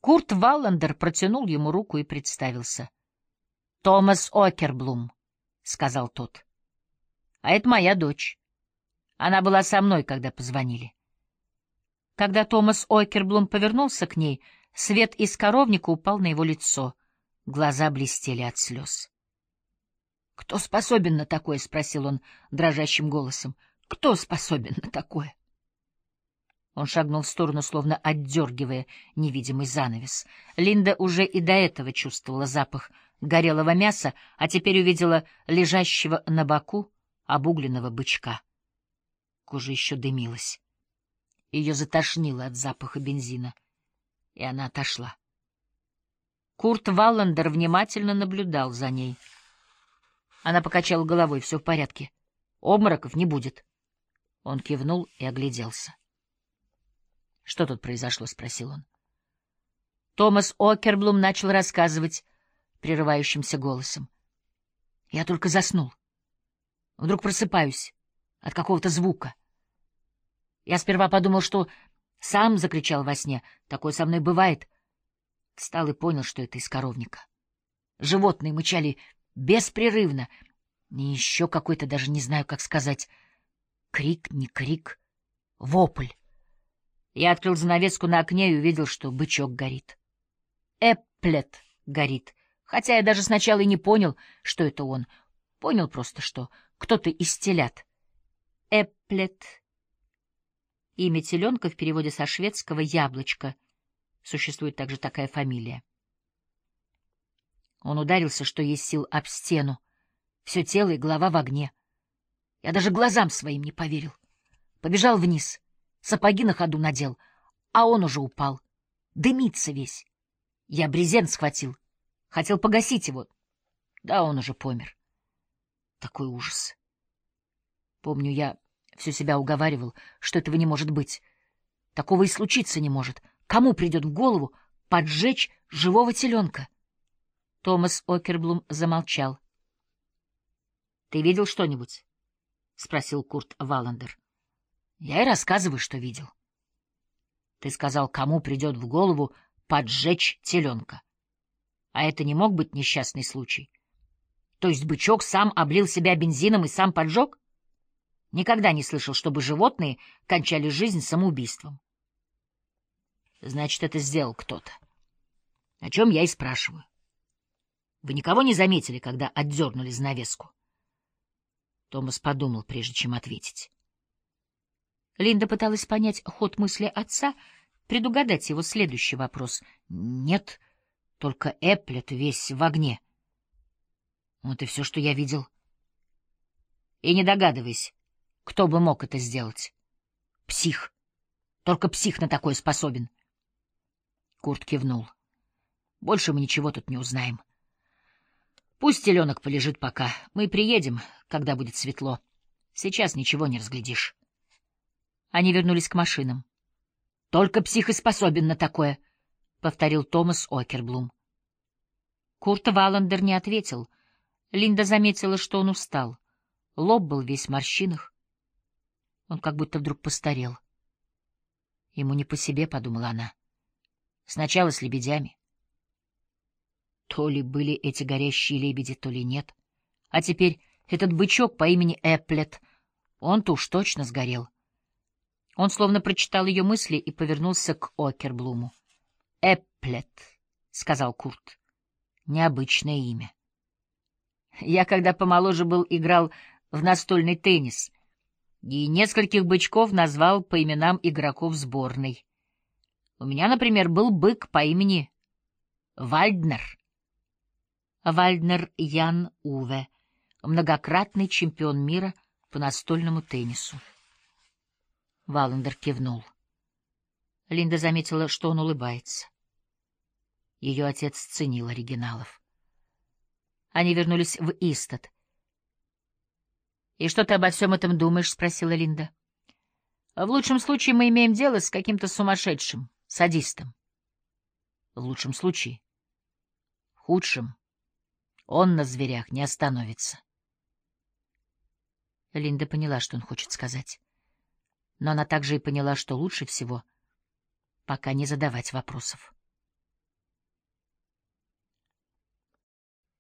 Курт Валландер протянул ему руку и представился. — Томас Окерблум, — сказал тот. — А это моя дочь. Она была со мной, когда позвонили. Когда Томас Окерблум повернулся к ней, свет из коровника упал на его лицо. Глаза блестели от слез. — Кто способен на такое? — спросил он дрожащим голосом. — Кто способен на такое? Он шагнул в сторону, словно отдергивая невидимый занавес. Линда уже и до этого чувствовала запах горелого мяса, а теперь увидела лежащего на боку обугленного бычка. Кожа еще дымилась. Ее затошнило от запаха бензина, и она отошла. Курт Валландер внимательно наблюдал за ней. Она покачала головой. — Все в порядке. Обмороков не будет. Он кивнул и огляделся. — Что тут произошло? — спросил он. Томас Окерблум начал рассказывать прерывающимся голосом. — Я только заснул. Вдруг просыпаюсь от какого-то звука. Я сперва подумал, что сам закричал во сне. Такое со мной бывает. Встал и понял, что это из коровника. Животные мычали беспрерывно. И еще какой-то, даже не знаю, как сказать, крик, не крик, вопль. Я открыл занавеску на окне и увидел, что бычок горит. Эпплет горит. Хотя я даже сначала и не понял, что это он. Понял просто, что кто-то из телят. Эпплет. Имя теленка в переводе со шведского «яблочко». Существует также такая фамилия. Он ударился, что есть сил, об стену. Все тело и голова в огне. Я даже глазам своим не поверил. Побежал вниз. Сапоги на ходу надел, а он уже упал. Дымится весь. Я брезент схватил. Хотел погасить его. Да он уже помер. Такой ужас. Помню, я все себя уговаривал, что этого не может быть. Такого и случиться не может. Кому придет в голову поджечь живого теленка? Томас Окерблум замолчал. — Ты видел что-нибудь? — спросил Курт Валландер. — Я и рассказываю, что видел. Ты сказал, кому придет в голову поджечь теленка. А это не мог быть несчастный случай? То есть бычок сам облил себя бензином и сам поджег? Никогда не слышал, чтобы животные кончали жизнь самоубийством. Значит, это сделал кто-то. О чем я и спрашиваю. Вы никого не заметили, когда отдернули занавеску? Томас подумал, прежде чем ответить. Линда пыталась понять ход мысли отца, предугадать его следующий вопрос. Нет, только Эпплет весь в огне. Вот и все, что я видел. И не догадывайся, кто бы мог это сделать. Псих. Только псих на такое способен. Курт кивнул. Больше мы ничего тут не узнаем. Пусть теленок полежит пока. Мы приедем, когда будет светло. Сейчас ничего не разглядишь. Они вернулись к машинам. — Только псих и способен на такое, — повторил Томас Окерблум. Курт Валландер не ответил. Линда заметила, что он устал. Лоб был весь в морщинах. Он как будто вдруг постарел. Ему не по себе, — подумала она. Сначала с лебедями. То ли были эти горящие лебеди, то ли нет. А теперь этот бычок по имени Эпплет, он-то уж точно сгорел. Он словно прочитал ее мысли и повернулся к Окерблуму. — Эпплет, — сказал Курт. — Необычное имя. Я, когда помоложе был, играл в настольный теннис и нескольких бычков назвал по именам игроков сборной. У меня, например, был бык по имени Вальднер. Вальднер Ян Уве, многократный чемпион мира по настольному теннису. Валландер кивнул. Линда заметила, что он улыбается. Ее отец ценил оригиналов. Они вернулись в Истед. — И что ты обо всем этом думаешь? — спросила Линда. — В лучшем случае мы имеем дело с каким-то сумасшедшим, садистом. — В лучшем случае. В худшем он на зверях не остановится. Линда поняла, что он хочет сказать. Но она также и поняла, что лучше всего пока не задавать вопросов.